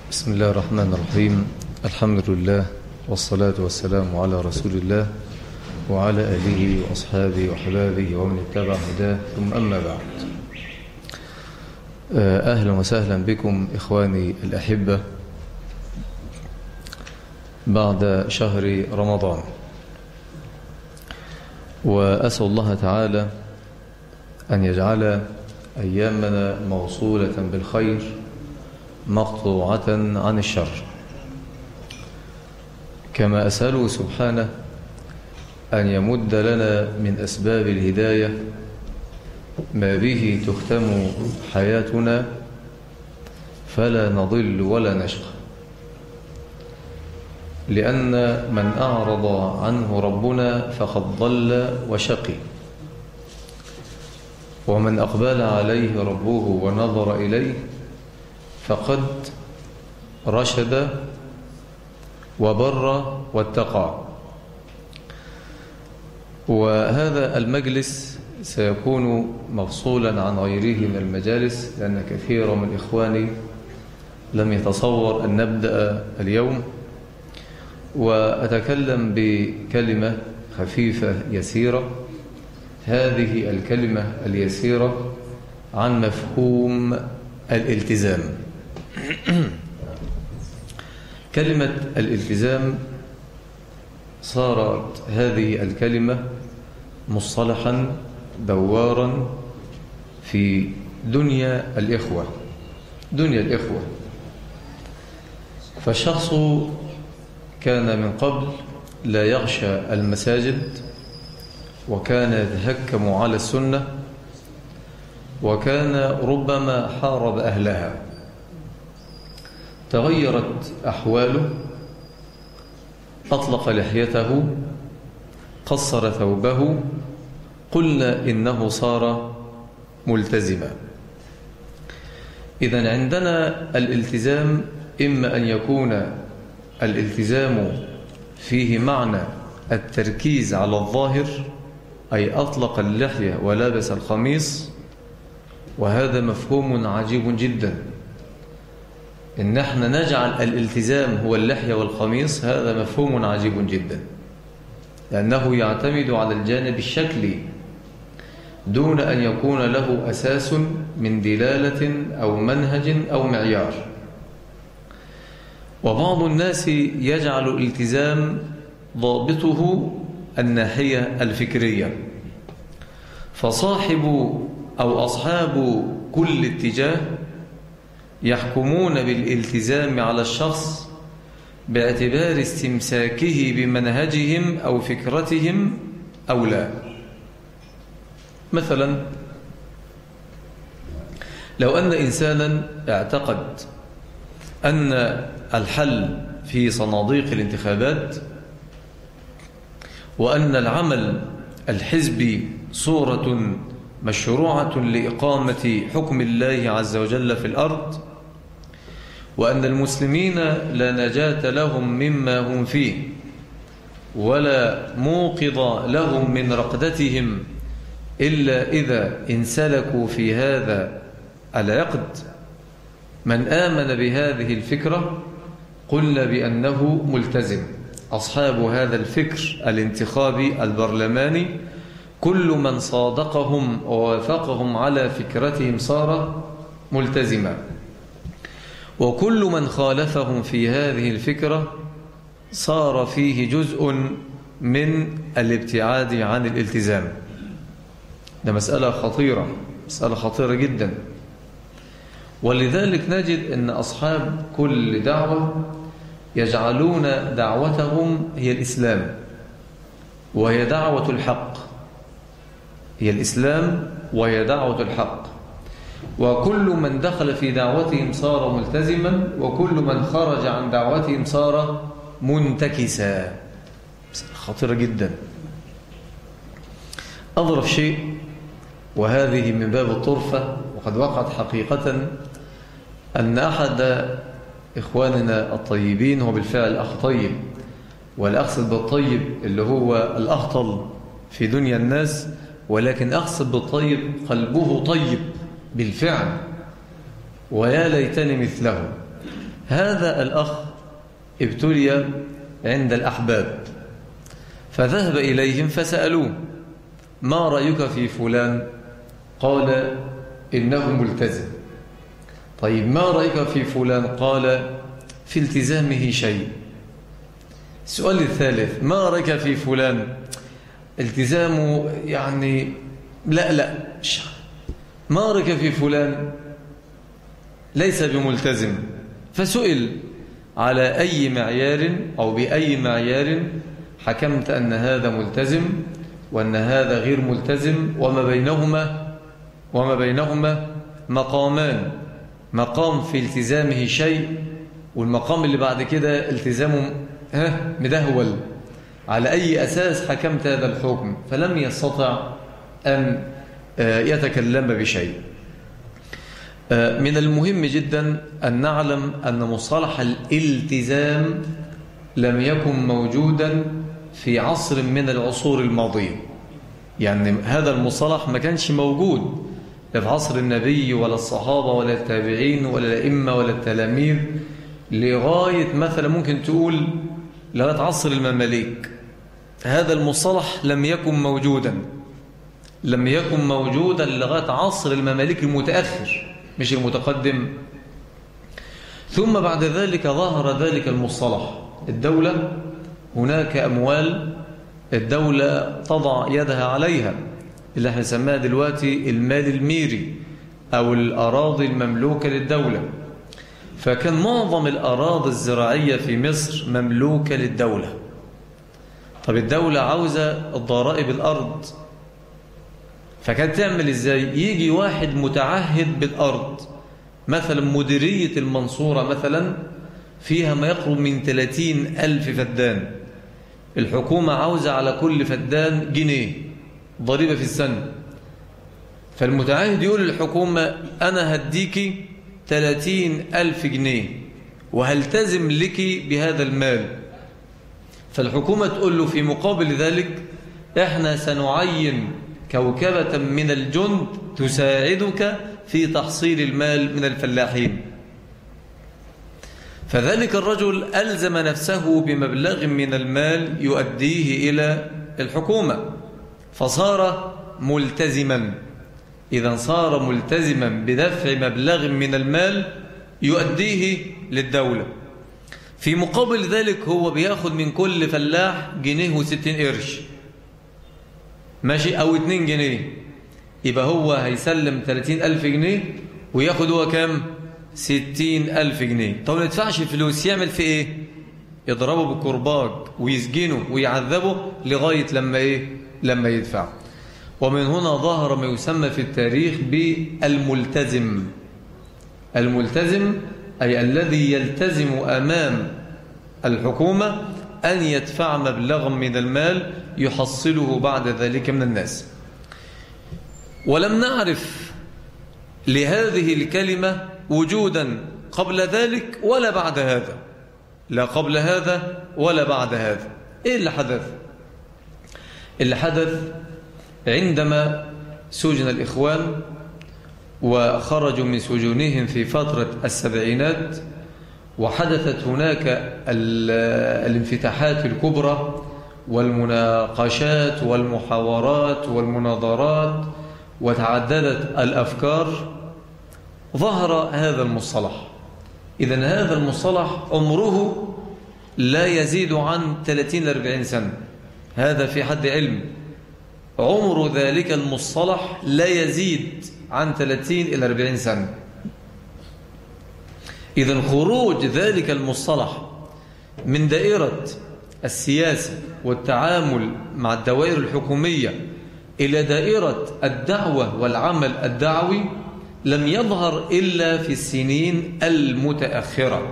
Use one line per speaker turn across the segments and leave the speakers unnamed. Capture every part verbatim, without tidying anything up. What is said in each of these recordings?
بسم الله الرحمن الرحيم. الحمد لله والصلاة والسلام على رسول الله وعلى آله وأصحابه وحبابه ومن اتبع هداه، ثم أما بعد. أهلا وسهلا بكم إخواني الأحبة بعد شهر رمضان، وأسأل الله تعالى أن يجعل أيامنا موصولة بالخير مقطوعة عن الشر، كما أسأله سبحانه أن يمد لنا من أسباب الهداية ما به تختم حياتنا فلا نضل ولا نشقى، لأن من أعرض عنه ربنا فقد ضل وشقي، ومن أقبل عليه ربه ونظر إليه فقد رشد وبر واتقى. وهذا المجلس سيكون مفصولا عن غيره من المجالس، لأن كثيرا من إخواني لم يتصور أن نبدأ اليوم، وأتكلم بكلمة خفيفة يسيرة. هذه الكلمة اليسيرة عن مفهوم الالتزام. كلمة الالتزام صارت هذه الكلمة مصطلحا دوارا في دنيا الإخوة دنيا الإخوة فالشخص كان من قبل لا يغشى المساجد، وكان يتهكم على السنة، وكان ربما حارب أهلها. تغيرت أحواله، أطلق لحيته، قصر ثوبه، قلنا إنه صار ملتزما. إذن عندنا الالتزام إما أن يكون الالتزام فيه معنى التركيز على الظاهر، أي أطلق اللحية ولبس القميص، وهذا مفهوم عجيب جدا. إن احنا نجعل الالتزام هو اللحية والقميص، هذا مفهوم عجيب جدا، لأنه يعتمد على الجانب الشكلي دون أن يكون له أساس من دلالة أو منهج أو معيار. وبعض الناس يجعل الالتزام ضابطه الناحية الفكرية، فصاحب أو أصحاب كل اتجاه يحكمون بالالتزام على الشخص باعتبار استمساكه بمنهجهم أو فكرتهم أو لا. مثلا لو أن إنسانا اعتقد أن الحل في صناديق الانتخابات، وأن العمل الحزبي صورة مشروعة لإقامة حكم الله عز وجل في الأرض، وأن المسلمين لا نجاة لهم مما هم فيه ولا موقظ لهم من رقدتهم إلا إذا انسلكوا في هذا العقد، من آمن بهذه الفكرة قلنا بأنه ملتزم. أصحاب هذا الفكر الانتخابي البرلماني كل من صادقهم ووافقهم على فكرتهم صار ملتزما، وكل من خالفهم في هذه الفكرة صار فيه جزء من الابتعاد عن الالتزام. ده مسألة خطيرة، مسألة خطيرة جدا. ولذلك نجد أن أصحاب كل دعوة يجعلون دعوتهم هي الإسلام، وهي دعوة الحق، هي الإسلام وهي دعوة الحق، وكل من دخل في دعوتهم صار ملتزما، وكل من خرج عن دعوتهم صار منتكسا. خطيرة جدا. أظرف شيء، وهذه من باب الطرفة وقد وقعت حقيقة، أن أحد إخواننا الطيبين، هو بالفعل أخ طيب، والأقصد بالطيب اللي هو الأخطل في دنيا الناس، ولكن أقصد بالطيب قلبه طيب بالفعل، ويا ليتني مثله. هذا الأخ ابتلي عند الأحباب، فذهب إليهم فسألوه: ما رأيك في فلان؟ قال: إنه ملتزم. طيب ما رأيك في فلان؟ قال: في التزامه شيء. السؤال الثالث: ما رأيك في فلان؟ التزامه يعني لا لا ما رأيك في فلان؟ ليس بملتزم. فسئل: على أي معيار أو بأي معيار حكمت أن هذا ملتزم وأن هذا غير ملتزم؟ وما بينهما وما بينهما مقامان، مقام في التزامه شيء، والمقام اللي بعد كده التزامه ها مدهول. على أي أساس حكمت هذا الحكم؟ فلم يستطع أن يتكلم بشيء. من المهم جدا أن نعلم أن مصطلح الالتزام لم يكن موجودا في عصر من العصور الماضية. يعني هذا المصطلح ما كانش موجود لا في عصر النبي ولا الصحابة ولا التابعين ولا الأئمة ولا التلاميذ لغاية مثلا ممكن تقول لغاية عصر المماليك. هذا المصطلح لم يكن موجودا لم يكن موجودا لغاية عصر المماليك المتأخر مش المتقدم. ثم بعد ذلك ظهر ذلك المصطلح. الدولة هناك أموال الدولة تضع يدها عليها، اللي احنا نسميها دلوقتي المال الميري أو الأراضي المملوكة للدولة. فكان معظم الأراضي الزراعية في مصر مملوكة للدولة. طب الدولة عاوزة الضرائب الأرض، فكانت تعمل إزاي؟ يجي واحد متعهد بالأرض، مثلا مديرية المنصورة مثلا فيها ما يقرب من ثلاثين ألف فدان، الحكومة عاوزة على كل فدان جنيه ضريبة في السنة. فالمتعهد يقول للحكومة: أنا هديكي ثلاثين ألف جنيه وهلتزم لك بهذا المال. فالحكومة تقول له في مقابل ذلك: إحنا سنعين كوكبة من الجند تساعدك في تحصيل المال من الفلاحين. فذلك الرجل ألزم نفسه بمبلغ من المال يؤديه إلى الحكومة، فصار ملتزما. إذا صار ملتزما بدفع مبلغ من المال يؤديه للدولة. في مقابل ذلك هو بياخد من كل فلاح جنيه وستين قرش ماشي، أو اتنين جنيه، يبقى هو هيسلم ثلاثين ألف جنيه وياخد هو كام؟ ستين ألف جنيه. طب ما يدفعش فلوس، يعمل في إيه؟ يضربه بالكرباج ويسجنه ويعذبه لغاية لما إيه؟ لما يدفع. ومن هنا ظهر ما يسمى في التاريخ بالملتزم. الملتزم أي الذي يلتزم أمام الحكومة أن يدفع مبلغا من المال يحصله بعد ذلك من الناس. ولم نعرف لهذه الكلمة وجودا قبل ذلك ولا بعد هذا، لا قبل هذا ولا بعد هذا. إيه اللي حدث؟ اللي حدث عندما سجن الإخوان وخرجوا من سجونهم في فترة السبعينات، وحدثت هناك الانفتاحات الكبرى والمناقشات والمحاورات والمناظرات وتعددت الأفكار، ظهر هذا المصطلح. إذن هذا المصطلح عمره لا يزيد عن ثلاثين إلى أربعين سنة، هذا في حد علم. عمر ذلك المصطلح لا يزيد عن ثلاثين إلى أربعين سنة. إذن خروج ذلك المصطلح من دائرة السياسة والتعامل مع الدوائر الحكومية إلى دائرة الدعوة والعمل الدعوي لم يظهر إلا في السنين المتأخرة.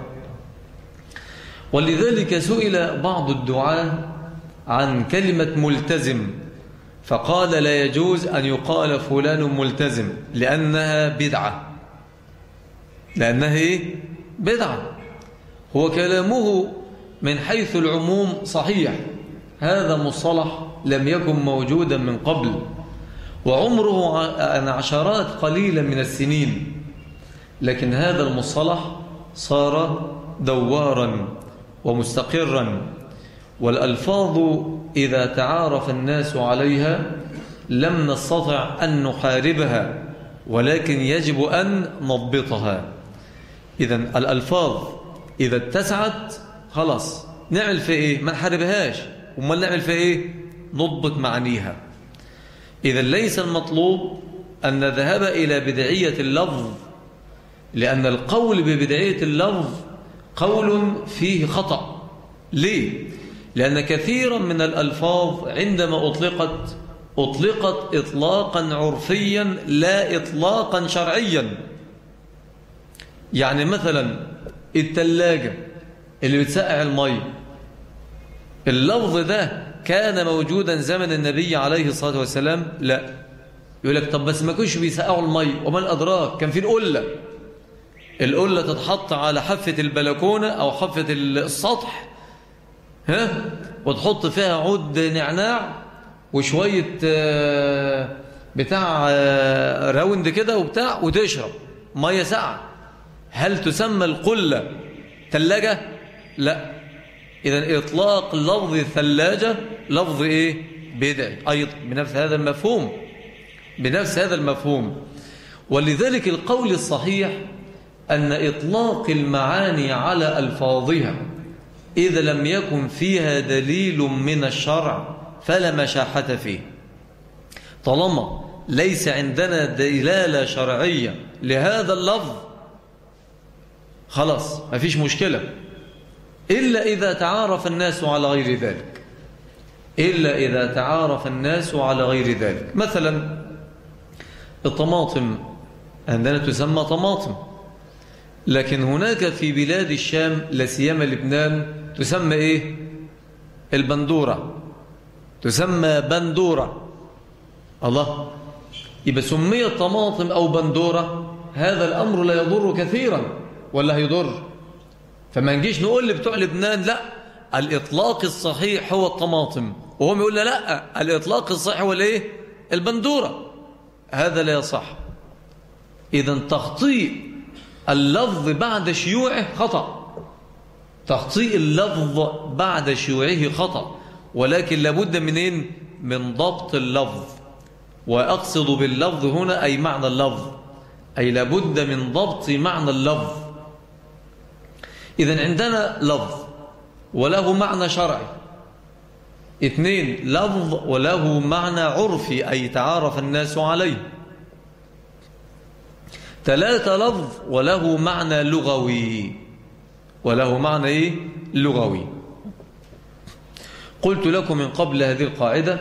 ولذلك سئل بعض الدعاة عن كلمة ملتزم، فقال: لا يجوز أن يقال فلان ملتزم لأنها بدعة. لأنها إيه؟ بدعة. هو كلامه من حيث العموم صحيح، هذا مصطلح لم يكن موجودا من قبل، وعمره عشرات قليلة من السنين، لكن هذا المصطلح صار دوارا ومستقرا. والألفاظ إذا تعارف الناس عليها لم نستطع أن نحاربها، ولكن يجب أن نضبطها. إذن الألفاظ إذا اتسعت خلاص نعمل في إيه؟ ما نحاربهاش، وما نعمل في إيه؟ نضبط معانيها. إذن ليس المطلوب أن نذهب إلى بدعية اللفظ، لأن القول ببدعية اللفظ قول فيه خطأ. ليه؟ لأن كثيرا من الألفاظ عندما أطلقت أطلقت إطلاقا عرفيا لا إطلاقا شرعيا. يعني مثلا التلاجة اللي بتسقع المي، اللفظ ده كان موجودا زمن النبي عليه الصلاة والسلام؟ لا. يقول لك طب بس ما كانش بيسقعوا المي، وما الأدراك؟ كان في القلة، القلة تتحط على حافة البلكونة أو حافة السطح، ها، وتحط فيها عود نعناع وشوية بتاع راوند كده وبتاع، وتشرب مية ساقعة. هل تسمى القلة ثلاجة؟ لا. إذن إطلاق لفظ ثلاجة لفظ إيه؟ بدعي أيضا بنفس هذا المفهوم، بنفس هذا المفهوم. ولذلك القول الصحيح أن إطلاق المعاني على ألفاظها إذا لم يكن فيها دليل من الشرع فلا مشاحة فيه. طالما ليس عندنا دلالة شرعية لهذا اللفظ خلاص ما فيش مشكلة، إلا إذا تعارف الناس على غير ذلك، إلا إذا تعارف الناس على غير ذلك. مثلا الطماطم عندنا تسمى طماطم، لكن هناك في بلاد الشام لا سيما لبنان تسمى إيه؟ البندورة، تسمى بندورة. الله، يبقى سميت طماطم أو بندورة، هذا الأمر لا يضر كثيرا ولا هيضر؟ فما نجيش نقول لبتوع لبنان لا الإطلاق الصحيح هو الطماطم، وهم يقول لا الإطلاق الصحيح هو الايه؟ البندورة. هذا لا يصح. إذن تخطيء اللفظ بعد شيوعه خطأ، تخطيء اللفظ بعد شيوعه خطأ، ولكن لابد منين؟ من ضبط اللفظ. وأقصد باللفظ هنا أي معنى اللفظ، أي لابد من ضبط معنى اللفظ. إذن عندنا لفظ وله معنى شرعي، اثنين لفظ وله معنى عرفي أي تعارف الناس عليه، ثلاثة لفظ وله معنى لغوي، وله معنى إيه؟ لغوي. قلت لكم من قبل هذه القاعدة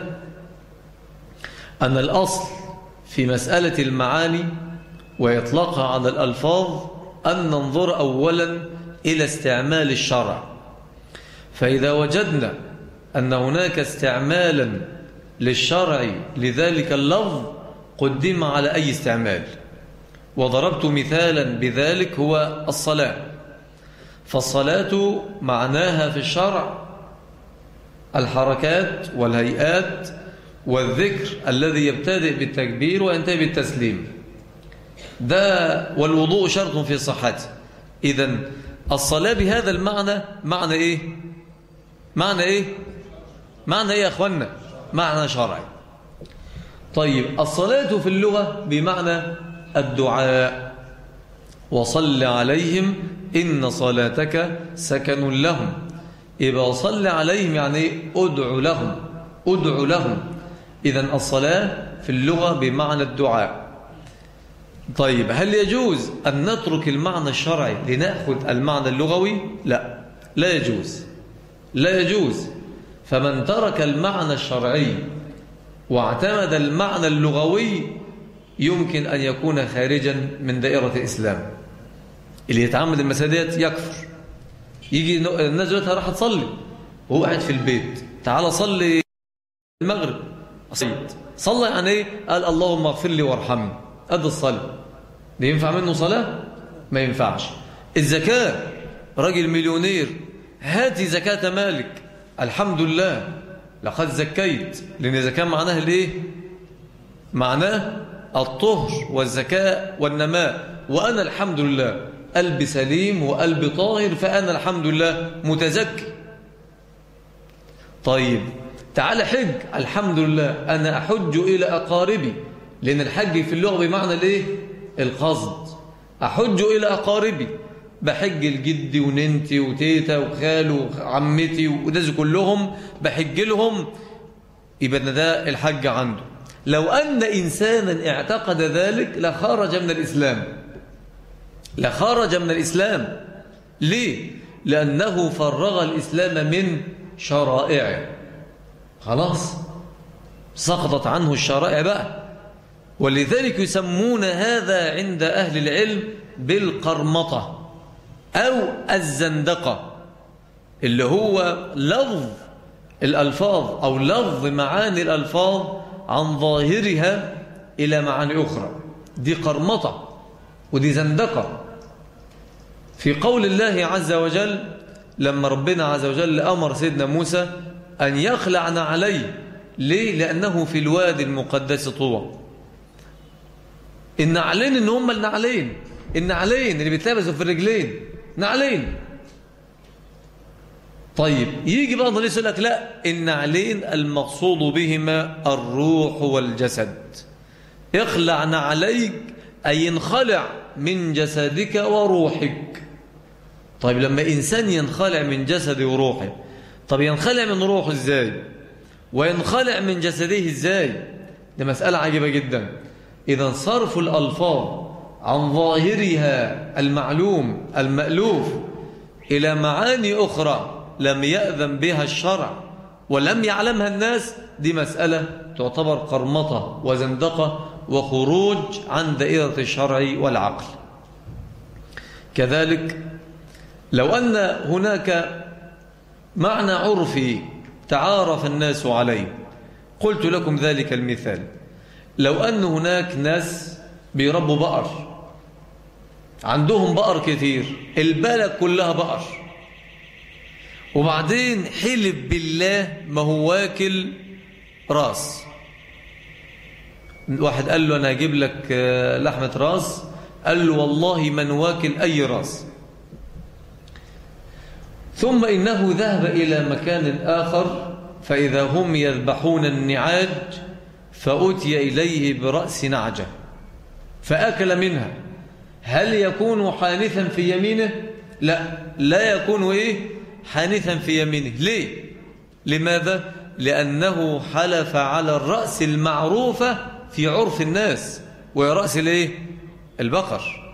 أن الأصل في مسألة المعاني وإطلاقها على الألفاظ أن ننظر أولا إلى استعمال الشرع. فإذا وجدنا أن هناك استعمالا للشرع لذلك اللفظ قدم على أي استعمال. وضربت مثالا بذلك هو الصلاة، فالصلاة معناها في الشرع الحركات والهيئات والذكر الذي يبتدئ بالتكبير وينتهي بالتسليم، ده والوضوء شرط في صحته. إذن الصلاة بهذا المعنى معنى إيه؟ معنى إيه؟ معنى إيه يا أخوانا؟ معنى شرعي. طيب الصلاة في اللغة بمعنى الدعاء، وصل عليهم إن صلاتك سكن لهم. يبقى صل عليهم يعني أدعو لهم، أدعو لهم. إذن الصلاة في اللغة بمعنى الدعاء. طيب هل يجوز أن نترك المعنى الشرعي لنأخذ المعنى اللغوي؟ لا، لا يجوز، لا يجوز. فمن ترك المعنى الشرعي واعتمد المعنى اللغوي يمكن أن يكون خارجا من دائرة الإسلام. اللي يتعمد المسادات يكفر. يجي الناس دلوقتي راح تصلي وهو قاعد في البيت، تعال صلي المغرب، صلى يعني ايه؟ قال اللهم اغفر لي وارحمني، قد الصلاة ده ينفع منه صلاة؟ ما ينفعش. الزكاة، راجل مليونير هاتي زكاة مالك، الحمد لله لقد زكيت، لأن الزكاة معناها الايه؟ معناه الطهر والزكاة والنماء، وأنا الحمد لله قلب سليم وقلب طاهر، فأنا الحمد لله متزكي. طيب تعال حج، الحمد لله أنا أحج إلى أقاربي، لأن الحج في اللغة بمعنى الإيه؟ القصد. أحج إلى أقاربي، بحج الجد وننتي وتيتا وخال وعمتي وده كلهم بحج لهم، يبقى ده الحج عنده. لو أن إنسانا اعتقد ذلك لخرج من الإسلام، لخرج من الإسلام. ليه؟ لأنه فرغ الإسلام من شرائعه، خلاص سقطت عنه الشرائع بقى. ولذلك يسمون هذا عند أهل العلم بالقرمطة أو الزندقة، اللي هو لفظ الألفاظ أو لفظ معاني الألفاظ عن ظاهرها إلى معاني أخرى. دي قرمطة ودي زندقة. في قول الله عز وجل لما ربنا عز وجل أمر سيدنا موسى أن يخلعن عليه، ليه؟ لأنه في الوادي المقدس طوى. النعلين إن هم النعلين، النعلين اللي بيتلبسوا في الرجلين نعلين. طيب يجي بعض الناس يقول لك لا، النعلين المقصود بهما الروح والجسد. اخلع نعليك أي ينخلع من جسدك وروحك. طيب لما إنسان ينخلع من جسده وروحه، طب ينخلع من روحه إزاي وينخلع من جسده إزاي؟ ده مسألة عجيبة جدا. إذا صرف الألفاظ عن ظاهرها المعلوم المألوف إلى معاني أخرى لم يأذن بها الشرع ولم يعلمها الناس، دي مسألة تعتبر قرمطة وزندقة وخروج عن دائرة الشرع والعقل. كذلك لو أن هناك معنى عرفي تعارف الناس عليه، قلت لكم ذلك المثال. لو أن هناك ناس بيربوا بقر، عندهم بقر كتير، البلد كلها بقر، وبعدين حلف بالله ما هو واكل راس. واحد قال له أنا هجيب لك لحمة راس، قال له والله من واكل أي راس. ثم إنه ذهب إلى مكان آخر فإذا هم يذبحون النعاج، فأتي إليه برأس نعجة فأكل منها. هل يكون حانثا في يمينه؟ لا، لا يكون إيه؟ حانثا في يمينه. ليه؟ لماذا؟ لأنه حلف على الرأس المعروفة في عرف الناس، وهي رأس الإيه؟ البقر.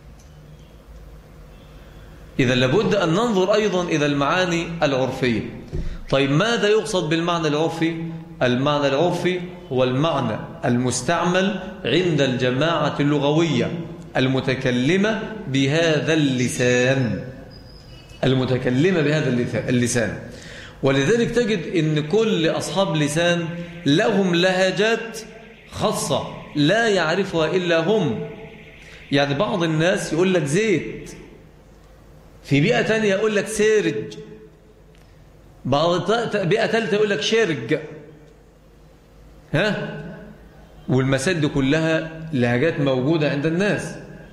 إذا لابد أن ننظر أيضا إلى المعاني العرفية. طيب ماذا يقصد بالمعنى العرفي؟ المعنى العرفي هو المعنى المستعمل عند الجماعة اللغوية المتكلمة بهذا اللسان، المتكلمة بهذا اللسان. ولذلك تجد أن كل أصحاب لسان لهم لهجات خاصة لا يعرفها إلا هم. يعني بعض الناس يقول لك زيت، في بيئة تانية يقول لك سيرج، بعض بيئة ثالثة يقول لك شرج. ها؟ والمسائل دي كلها لهجات موجودة عند الناس،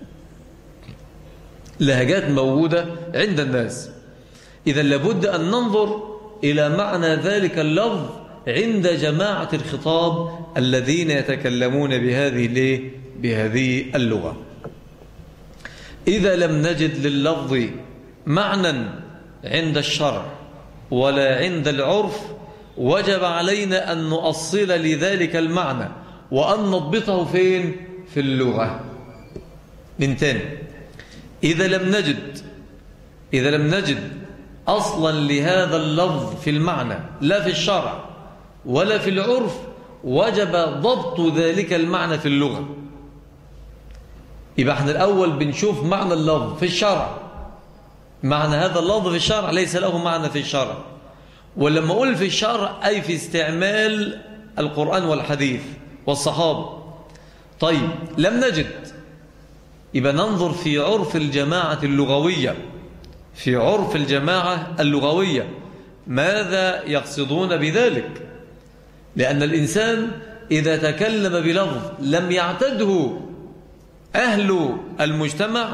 لهجات موجودة عند الناس. إذا لابد أن ننظر إلى معنى ذلك اللفظ عند جماعة الخطاب الذين يتكلمون بهذه بهذه اللغة. إذا لم نجد لللفظ معنى عند الشرع ولا عند العرف، وجب علينا أن نؤصل لذلك المعنى وأن نضبطه فين؟ في اللغة. من تاني، إذا لم نجد إذا لم نجد أصلا لهذا اللفظ في المعنى لا في الشرع ولا في العرف، وجب ضبط ذلك المعنى في اللغة. يبقى احنا الأول بنشوف معنى اللفظ في الشرع، معنى هذا اللفظ في الشرع ليس له معنى في الشرع. ولما أقول في الشرع أي في استعمال القرآن والحديث والصحابة. طيب لم نجد، يبقى ننظر في عرف الجماعة اللغوية، في عرف الجماعة اللغوية ماذا يقصدون بذلك. لأن الإنسان إذا تكلم بلفظ لم يعتده أهل المجتمع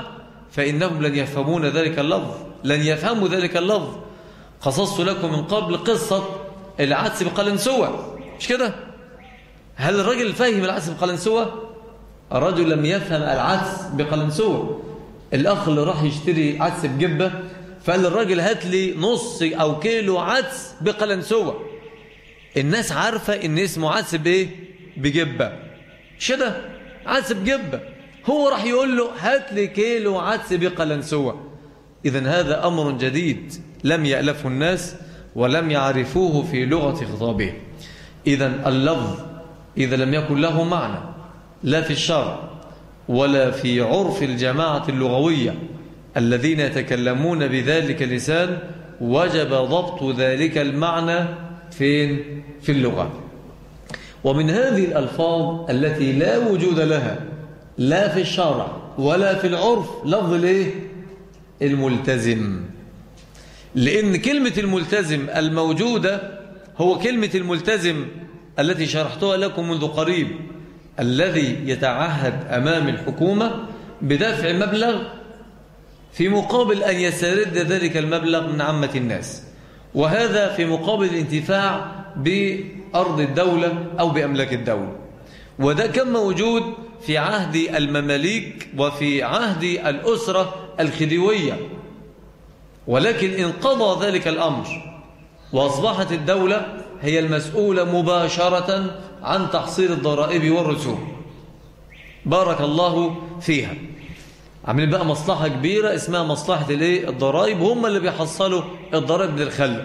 فإنهم لن يفهمون ذلك اللفظ، لن يفهموا ذلك اللفظ. قصصت لكم من قبل قصة العدس بقلنسوة، مش كده؟ هل الرجل فهم العدس بقلنسوة؟ الرجل لم يفهم العدس بقلنسوة. الأخ اللي راح يشتري عدس بجبة فقال للراجل هات لي نص أو كيلو عدس بقلنسوة. الناس عارفة إن اسمه عدس بإيه؟ بجبة، مش كده؟ عدس بجبة. هو راح يقول له هات لي كيلو عدس بقلنسوة. إذن هذا أمر جديد لم يألفه الناس ولم يعرفوه في لغة خطابه. إذن اللفظ إذا لم يكن له معنى لا في الشرع ولا في عرف الجماعة اللغوية الذين يتكلمون بذلك اللسان، وجب ضبط ذلك المعنى فين؟ في اللغة. ومن هذه الألفاظ التي لا وجود لها لا في الشرع ولا في العرف لفظ الايه؟ الملتزم. لأن كلمة الملتزم الموجودة هو كلمة الملتزم التي شرحتها لكم منذ قريب، الذي يتعهد أمام الحكومة بدفع مبلغ في مقابل أن يسترد ذلك المبلغ من عامة الناس، وهذا في مقابل الانتفاع بأرض الدولة أو بأملاك الدولة. وده كان موجود في عهد المماليك وفي عهد الأسرة الخديوية، ولكن انقضى ذلك الأمر وأصبحت الدولة هي المسؤولة مباشرة عن تحصيل الضرائب والرسوم. بارك الله فيها. عاملين بقى مصلحة كبيرة اسمها مصلحة الايه؟ الضرائب، هم اللي بيحصلوا الضرائب للخلق.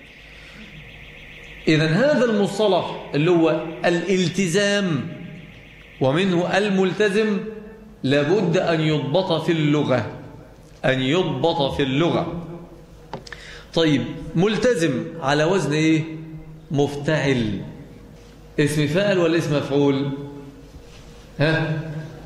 إذن هذا المصطلح اللي هو الالتزام ومنه الملتزم لابد أن يضبط في اللغة، أن يضبط في اللغة. طيب ملتزم على وزن إيه؟ مفتعل. اسم فاعل ولا اسم مفعول؟ ها؟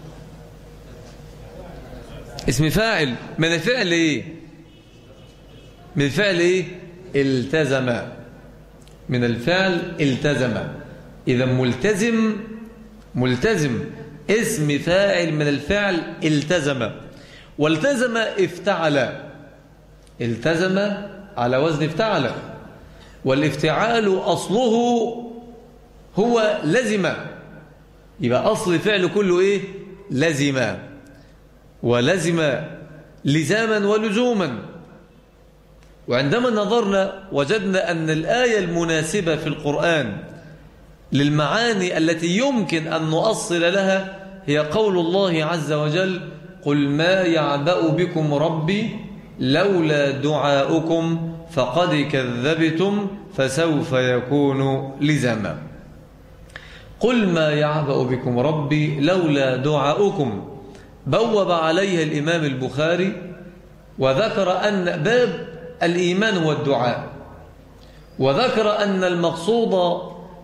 اسم فاعل. من الفعل إيه؟ من الفعل إيه؟ التزم. من الفعل التزم. إذا ملتزم، ملتزم اسم فاعل من الفعل التزم. والتزم افتعل. التزم على وزن افتعل، والافتعال أصله هو لزم. يبقى أصل فعل كله إيه؟ لزم. ولزم لزاما ولزوما. وعندما نظرنا وجدنا أن الآية المناسبة في القرآن للمعاني التي يمكن أن نؤصل لها هي قول الله عز وجل: قل ما يعبأ بكم ربي لولا دعاؤكم فقد كذبتم فسوف يكون لزاما. قل ما يعبأ بكم ربي لولا دعاؤكم. بوب عليها الإمام البخاري وذكر أن باب الإيمان هو الدعاء، وذكر أن المقصود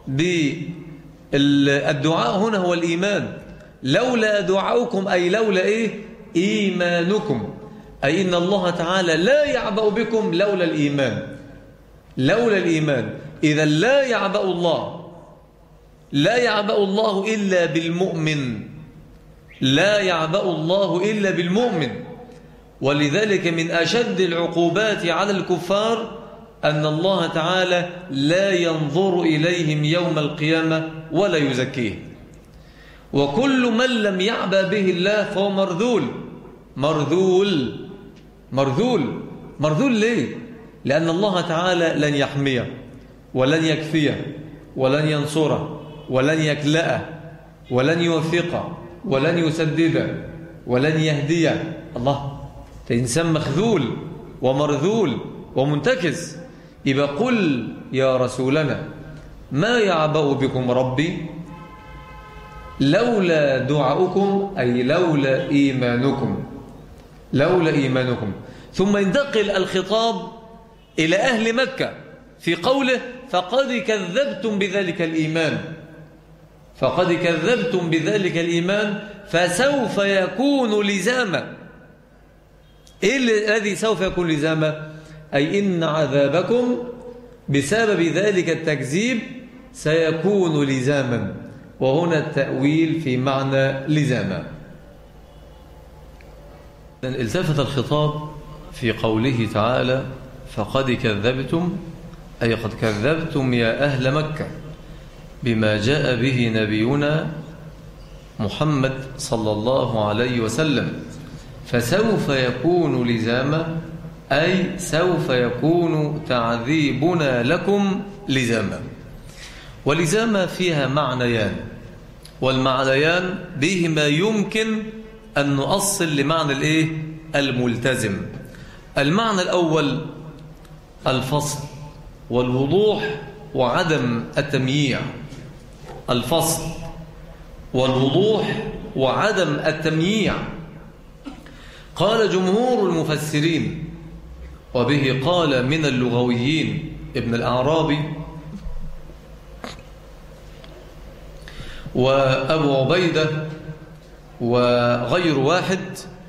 بالدعاء هنا هو الإيمان. لولا دعاؤكم أي لولا إيه؟ إيمانكم، أي إن الله تعالى لا يعبأ بكم لولا الإيمان. لولا الإيمان. إذا لا يعبأ الله، لا يعبأ الله إلا بالمؤمن، لا يعبأ الله إلا بالمؤمن. ولذلك من أشد العقوبات على الكفار أن الله تعالى لا ينظر إليهم يوم القيامة ولا يزكيه. وكل من لم يعبأ به الله فهو مرذول. مرذول مرذول مرذول ليه؟ لأن الله تعالى لن يحميه ولن يكفيه ولن ينصره ولن يكلأه ولن يوفقه ولن يسدده ولن يهديه. الله، إنسان مخذول ومرذول ومنتكس. يبقى قل يا رسولنا ما يعبأ بكم ربي لولا دعاؤكم أي لولا إيمانكم، لولا إيمانكم. ثم ينتقل الخطاب إلى أهل مكة في قوله فقد كذبتم بذلك الإيمان، فقد كذبتم بذلك الإيمان فسوف يكون لزاما. إيه الذي سوف يكون لزاما؟ أي إن عذابكم بسبب ذلك التكذيب سيكون لزاما. وهنا التأويل في معنى لزاما. التفت الخطاب في قوله تعالى فقد كذبتم، أي قد كذبتم يا أهل مكة بما جاء به نبينا محمد صلى الله عليه وسلم، فسوف يكون لزاما، أي سوف يكون تعذيبنا لكم لزاما. ولزاما فيها معنيان، والمعنيان بهما يمكن أن نؤصل لمعنى الإيه؟ الملتزم. المعنى الأول الفصل والوضوح وعدم التمييع. الفصل والوضوح وعدم التمييع. قال جمهور المفسرين، وبه قال من اللغويين ابن الأعرابي وأبو عبيدة وغير واحد،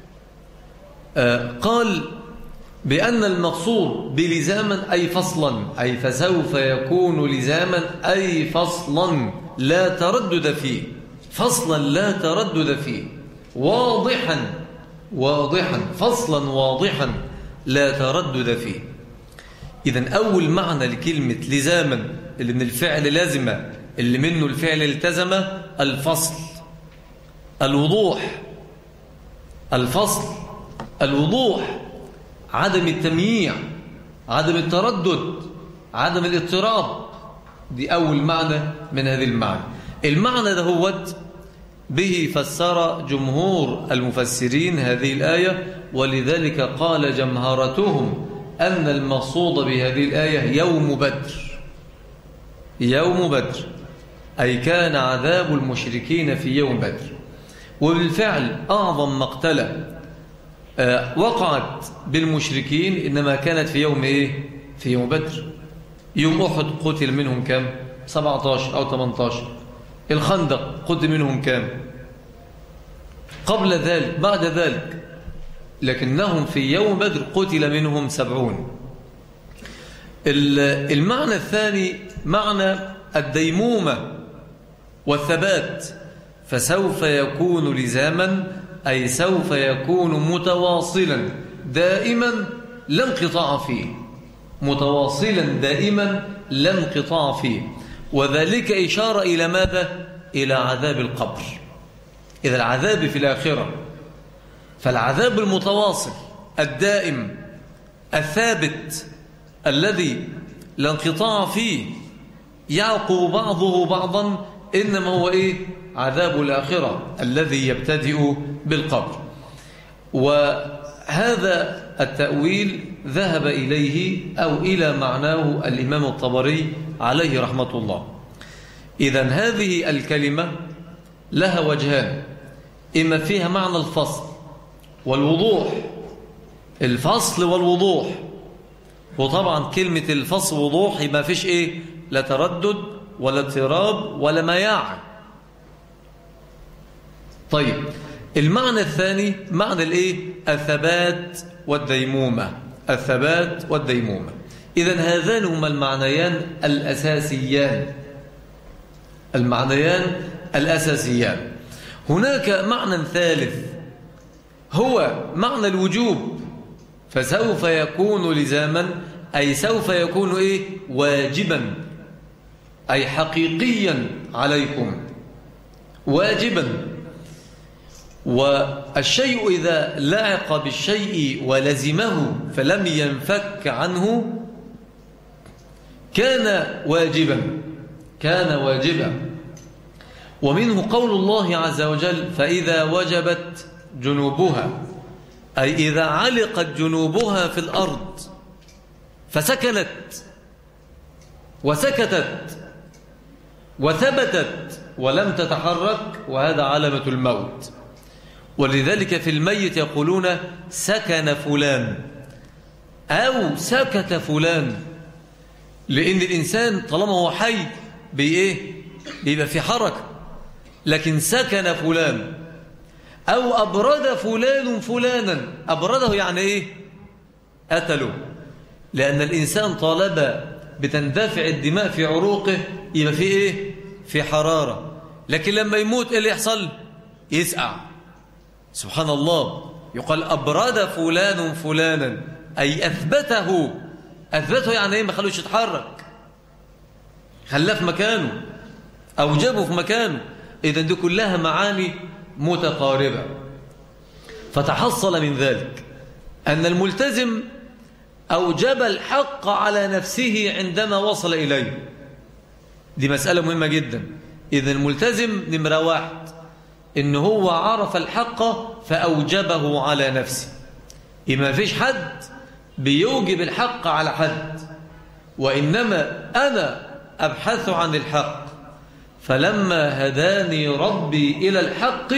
قال بأن المقصود بلزاما أي فصلا، أي فسوف يكون لزاما أي فصلا لا تردد فيه، فصلا لا تردد فيه، واضحا واضحا فصلا واضحا لا تردد فيه. إذن أول معنى لكلمة لزاما اللي من الفعل لازمة، اللي منه الفعل التزم، الفصل الوضوح. الفصل الوضوح، عدم التمييع، عدم التردد، عدم الاضطراب. دي أول معنى من هذه المعنى. المعنى ده هو به فسر جمهور المفسرين هذه الآية، ولذلك قال جمهرتهم أن المقصود بهذه الآية يوم بدر. يوم بدر أي كان عذاب المشركين في يوم بدر. وبالفعل أعظم مقتلة وقعت بالمشركين إنما كانت في يوم إيه؟ في يوم بدر. يوم أحد قتل منهم كم؟ سبعة عشر أو ثمانية عشر. الخندق قتل منهم كم؟ قبل ذلك بعد ذلك، لكنهم في يوم بدر قتل منهم سبعون. المعنى الثاني معنى الديمومة والثبات، فسوف يكون لزاما أي سوف يكون متواصلا دائما لا انقطاع فيه، متواصلا دائما لا انقطاع فيه. وذلك إشارة إلى ماذا؟ إلى عذاب القبر. إذا العذاب في الآخرة، فالعذاب المتواصل الدائم الثابت الذي لا انقطاع فيه يعقب بعضه بعضا، إنما هو إيه؟ عذاب الآخرة الذي يبتدئ بالقبر. وهذا التأويل ذهب إليه أو إلى معناه الإمام الطبري عليه رحمة الله. إذن هذه الكلمة لها وجهان، إما فيها معنى الفصل والوضوح، الفصل والوضوح. وطبعا كلمة الفصل وضوح ما فيش إيه؟ لا تردد ولا اضطراب ولا مياع. طيب المعنى الثاني معنى الإيه؟ الثبات والديمومة. الثبات والديمومة. إذن هذان هما المعنيان الأساسيان، المعنيان الأساسيان. هناك معنى ثالث هو معنى الوجوب، فسوف يكون لزاما أي سوف يكون إيه؟ واجبا، أي حقيقيا عليكم، واجبا. والشيء إذا لعق بالشيء ولزمه فلم ينفك عنه كان واجبا، كان واجبا. ومنه قول الله عز وجل فإذا وجبت جنوبها، أي إذا علقت جنوبها في الأرض فسكنت وسكتت وثبتت ولم تتحرك، وهذا علامة الموت. ولذلك في الميت يقولون سكن فلان أو سكت فلان، لأن الإنسان طالما هو حي بإيه؟ بيبقى في حركة. لكن سكن فلان أو أبرد فلان فلانا، أبرده يعني إيه؟ قتله. لأن الإنسان طالما بتندفع الدماء في عروقه يبقى في إيه؟ في حرارة. لكن لما يموت إيه اللي يحصل؟ يسقع. سبحان الله. يقال أبرد فلان فلانا، أي أثبته. أثبته يعني إيه؟ ما خلوش يتحرك، خلاه في مكانه، أوجبه في مكانه. إذن دي كلها معاني متقاربة. فتحصل من ذلك أن الملتزم أوجب الحق على نفسه عندما وصل إليه. دي مسألة مهمة جدا. إذن الملتزم نمرة واحد إن هو عرف الحق فأوجبه على نفسه. ما فيش حد بيوجب الحق على حد، وإنما أنا أبحث عن الحق، فلما هداني ربي إلى الحق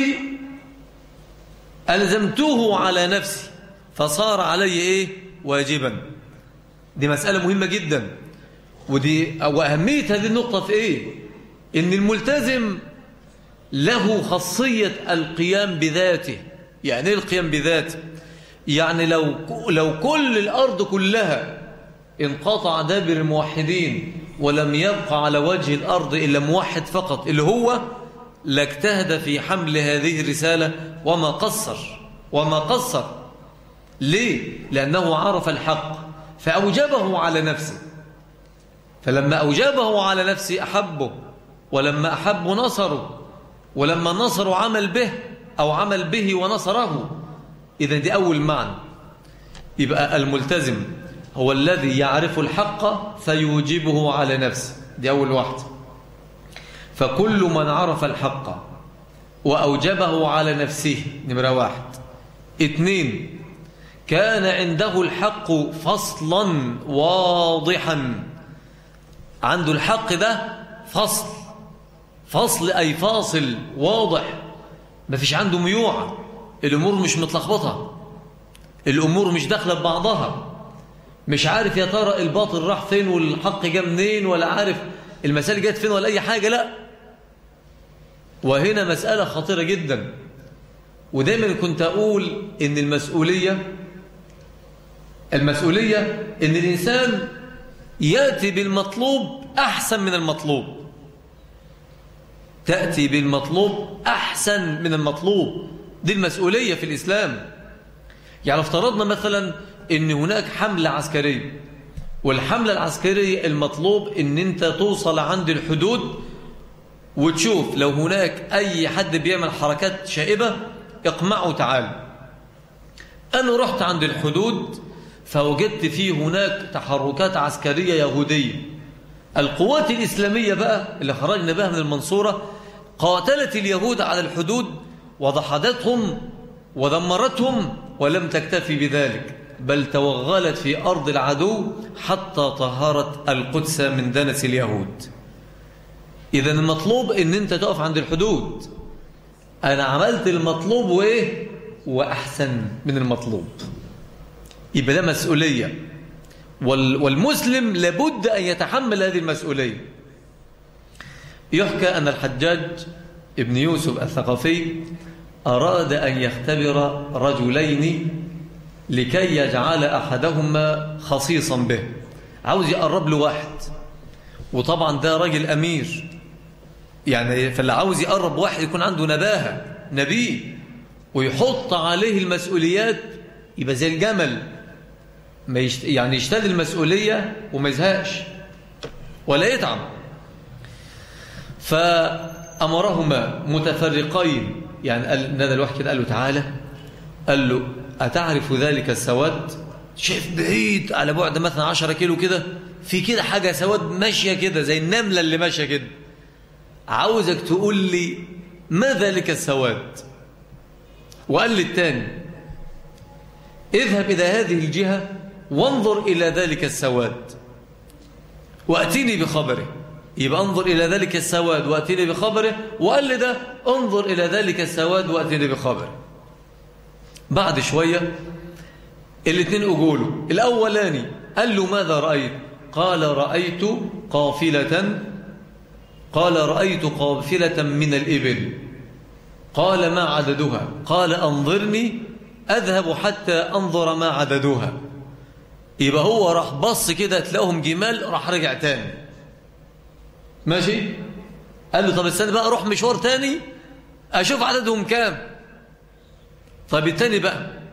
ألزمته على نفسي فصار علي إيه؟ واجبا. دي مسألة مهمة جدا. ودي وأهمية هذه النقطة في إيه؟ إن الملتزم له خاصية القيام بذاته. يعني إيه القيام بذاته؟ يعني لو لو كل الأرض كلها انقطع دابر الموحدين ولم يبقى على وجه الأرض إلا موحد فقط اللي هو، لاجتهد في حمل هذه الرسالة وما قصر وما قصر. ليه؟ لأنه عرف الحق فأوجبه على نفسه، فلما أوجبه على نفسه أحبه، ولما أحبه نصره، ولما نصره عمل به أو عمل به ونصره. إذن دي أول معنى. يبقى الملتزم هو الذي يعرف الحق فيوجبه على نفسه. دي أول واحدة. فكل من عرف الحق وأوجبه على نفسه نمرة واحد. اثنين، كان عنده الحق فصلا واضحا. عنده الحق ده فصل، فصل أي فاصل واضح، ما فيش عنده ميوعة، الأمور مش متلخبطة، الأمور مش داخلة ببعضها، مش عارف يا ترى الباطل راح فين والحق جاء منين، ولا عارف المسألة جت فين ولا أي حاجة. لا. وهنا مسألة خطيرة جدا. ودايما كنت أقول إن المسؤولية المسؤولية إن الإنسان يأتي بالمطلوب أحسن من المطلوب، تأتي بالمطلوب أحسن من المطلوب. دي المسؤولية في الإسلام. يعني افترضنا مثلا إن هناك حملة عسكرية، والحملة العسكرية المطلوب إن أنت توصل عند الحدود وتشوف لو هناك أي حد بيعمل حركات شائبة اقمعوا تعال. أنا رحت عند الحدود فوجدت فيه هناك تحركات عسكرية يهودية. القوات الإسلامية بقى اللي خرجنا بها من المنصورة قاتلت اليهود على الحدود وضحدتهم ودمرتهم، ولم تكتفي بذلك بل توغلت في أرض العدو حتى طهرت القدس من دنس اليهود. إذن المطلوب إن أنت تقف عند الحدود. أنا عملت المطلوب وإيه؟ وأحسن من المطلوب. يبقى ده مسؤولية، والمسلم لابد أن يتحمل هذه المسؤولية. يحكى أن الحجاج ابن يوسف الثقفي أراد أن يختبر رجلين لكي يجعل أحدهما خصيصا به. عاوز يقرب له واحد، وطبعا ده راجل أمير، يعني فاللي عاوز يقرب واحد يكون عنده نباهة نبي ويحط عليه المسؤوليات، يبقى زي الجمل ما يشت... يعني يشتد المسؤولية وما يزهقش ولا يتعب. فأمرهما متفرقين، يعني قال نادى الواحد كده قال له تعالى، قال له أتعرف ذلك السواد؟ شايف بعيد على بعد مثلا عشرة كيلو كده في كده حاجة سواد ماشية كده زي النملة اللي ماشية كده، عاوزك تقول لي ما ذلك السواد. وقال لي الثاني اذهب إلى هذه الجهة وانظر إلى ذلك السواد وأتيني بخبره. يبقى انظر إلى ذلك السواد وأتيني بخبره، وقال لي ده انظر إلى ذلك السواد وأتيني بخبره. بعد شوية الاثنين أقولوا، الأولاني قال له ماذا رأيت؟ قال رأيت قافلة قال رأيت قافلة من الإبل. قال ما عددها؟ قال أنظرني أذهب حتى أنظر ما عددها. يبقى هو راح بص كده تلاقوهم جمال، راح رجع تاني ماشي. قال له طب استنى بقى اروح مشوار تاني اشوف عددهم كام. طب التاني بقى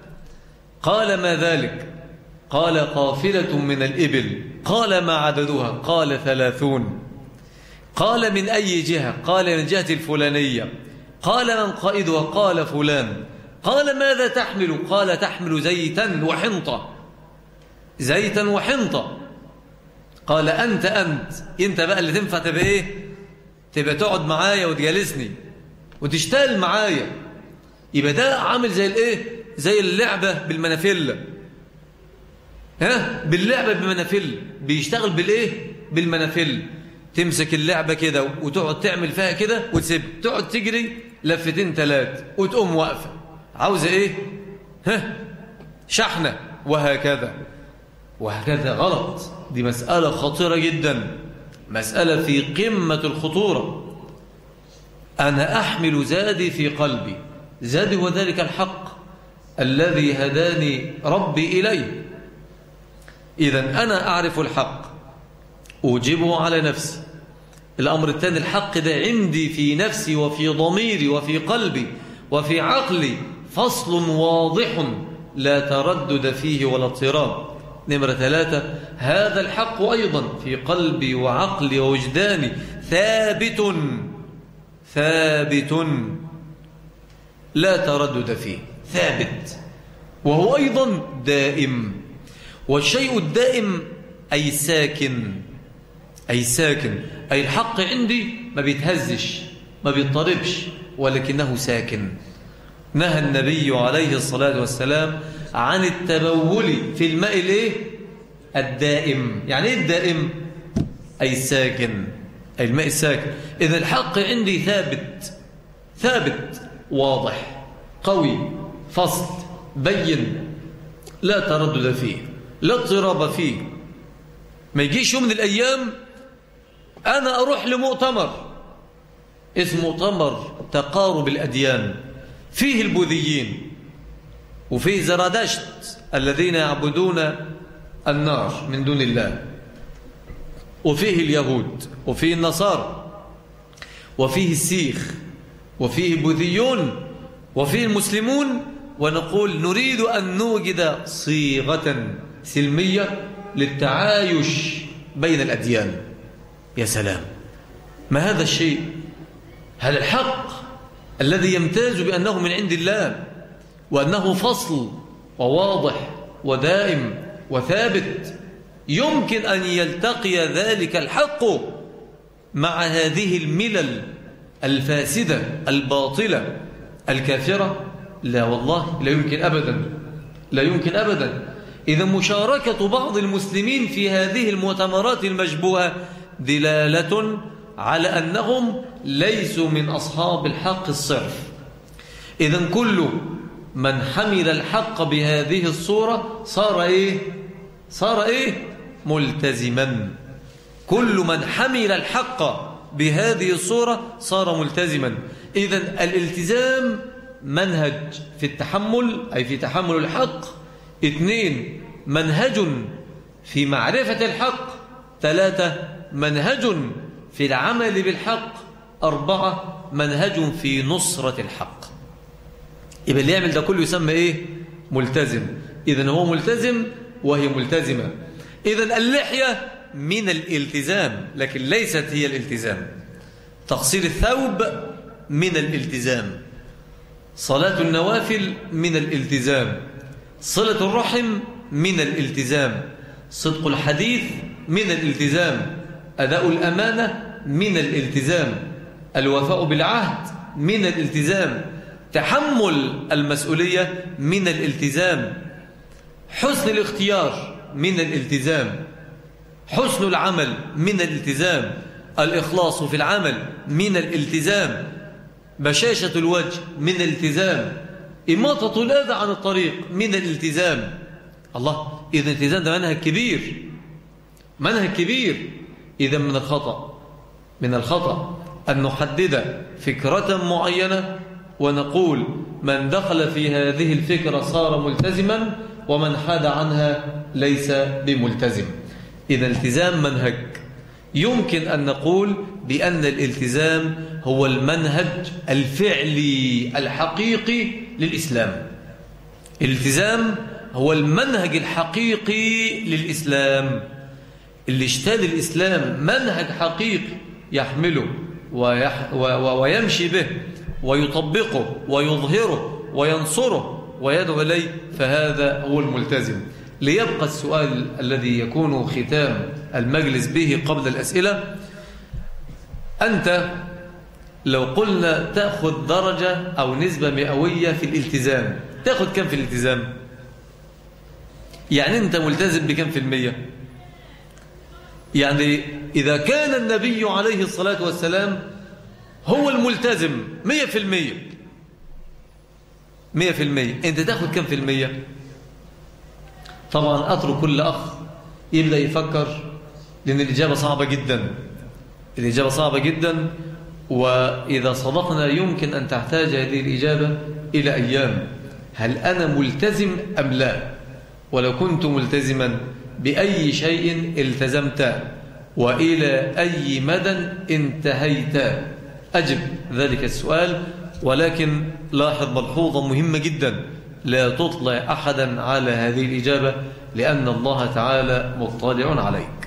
قال ما ذلك؟ قال قافلة من الإبل. قال ما عددها؟ قال ثلاثون. قال من أي جهة؟ قال من جهة الفلانية. قال من قائدها؟ قال فلان. قال ماذا تحمل؟ قال تحمل زيتا وحنطة. زيتا وحنطة. قال أنت أنت أنت بقى اللي تنفع تبقى إيه؟ تبقى تقعد معايا وتجالسني وتشتغل معايا. يبقى ده عامل زي الإيه؟ زي اللعبة بالمنافلة. ها؟ باللعبة بالمنافلة. بيشتغل بالإيه؟ بالمنافلة. تمسك اللعبة كده وتقعد تعمل فيها كده وتسيب، تقعد تجري لفتين ثلاث وتقوم واقفة. عاوزة إيه؟ ها؟ شحنة. وهكذا وهكذا. غلط. دي مسألة خطيرة جدا، مسألة في قمة الخطورة. أنا أحمل زادي في قلبي. زادي هو ذلك الحق الذي هداني ربي إليه. إذن أنا أعرف الحق أوجبه على نفسي. الأمر الثاني، الحق ده عندي في نفسي وفي ضميري وفي قلبي وفي عقلي فصل واضح لا تردد فيه ولا اضطراب. نمرة ثلاثة، هذا الحق أيضا في قلبي وعقلي ووجداني ثابت ثابت لا تردد فيه، ثابت، وهو أيضا دائم. والشيء الدائم أي ساكن، أي ساكن أي الحق عندي ما بيتهزش ما بيضطربش ولكنه ساكن. نهى النبي عليه الصلاة والسلام عن التبول في الماء الايه؟ الدائم. يعني ايه الدائم؟ أي الساكن، أي الماء الساكن. إذا الحق عندي ثابت ثابت واضح قوي فصل بين لا تردد فيه لا اضطراب فيه. ما يجيش يوم من الأيام أنا أروح لمؤتمر اسمه مؤتمر تقارب الأديان، فيه البوذيين وفيه زرادشت الذين يعبدون النار من دون الله، وفيه اليهود وفيه النصارى وفيه السيخ وفيه البوذيون وفيه المسلمون، ونقول نريد أن نوجد صيغة سلمية للتعايش بين الأديان. يا سلام، ما هذا الشيء؟ هذا الحق الذي يمتاز بأنه من عند الله وأنه فصل وواضح ودائم وثابت. يمكن أن يلتقي ذلك الحق مع هذه الملل الفاسدة الباطلة الكافرة؟ لا والله، لا يمكن أبدا، لا يمكن أبدا. إذا مشاركة بعض المسلمين في هذه المؤتمرات المشبوهة دلالة على أنهم ليسوا من أصحاب الحق الصرف. إذا كل من حمل الحق بهذه الصورة صار إيه؟ صار إيه؟ ملتزما. كل من حمل الحق بهذه الصورة صار ملتزما. إذا الالتزام منهج في التحمل، أي في تحمل الحق. اثنين، منهج في معرفة الحق. ثلاثة، منهج في العمل بالحق. أربعة، منهج في نصرة الحق. يبقى اللي يعمل ده كله يسمى إيه؟ ملتزم. إذن هو ملتزم وهي ملتزمة. إذن اللحية من الالتزام لكن ليست هي الالتزام. تقصير الثوب من الالتزام. صلاة النوافل من الالتزام. صلة الرحم من الالتزام. صدق الحديث من الالتزام. أداء الأمانة من الالتزام. الوفاء بالعهد من الالتزام. تحمل المسؤولية من الالتزام. حسن الاختيار من الالتزام. حسن العمل من الالتزام. الإخلاص في العمل من الالتزام. بشاشة الوجه من الالتزام. إماطة الأذى عن الطريق من الالتزام. الله، إذا الالتزام ده منهج كبير، منهج كبير. إذا من الخطأ من الخطأ أن نحدد فكرة معينة ونقول من دخل في هذه الفكرة صار ملتزما ومن حاد عنها ليس بملتزم. إذا الالتزام منهج. يمكن أن نقول بأن الالتزام هو المنهج الفعلي الحقيقي للإسلام. الالتزام هو المنهج الحقيقي للإسلام. اللي اشتال الإسلام منهج حقيقي يحمله ويح ويمشي به ويطبقه ويظهره وينصره ويدعو إليه، فهذا هو الملتزم. ليبقى السؤال الذي يكون ختام المجلس به قبل الأسئلة: أنت لو قلنا تأخذ درجة أو نسبة مئوية في الالتزام، تأخذ كم في الالتزام؟ يعني أنت ملتزم بكم في المية؟ يعني إذا كان النبي عليه الصلاة والسلام هو الملتزم مية في المية مية في المية، أنت تأخذ كم في المية؟ طبعا أترك كل أخ يبدأ يفكر، لأن الإجابة صعبة جدا، الإجابة صعبة جدا، وإذا صدقنا يمكن أن تحتاج هذه الإجابة إلى أيام. هل أنا ملتزم أم لا؟ ولو كنت ملتزما بأي شيء التزمت، وإلى أي مدى انتهيت؟ أجب ذلك السؤال، ولكن لاحظ ملحوظة مهمة جدا: لا تطلع أحدا على هذه الإجابة، لأن الله تعالى مطلع عليه.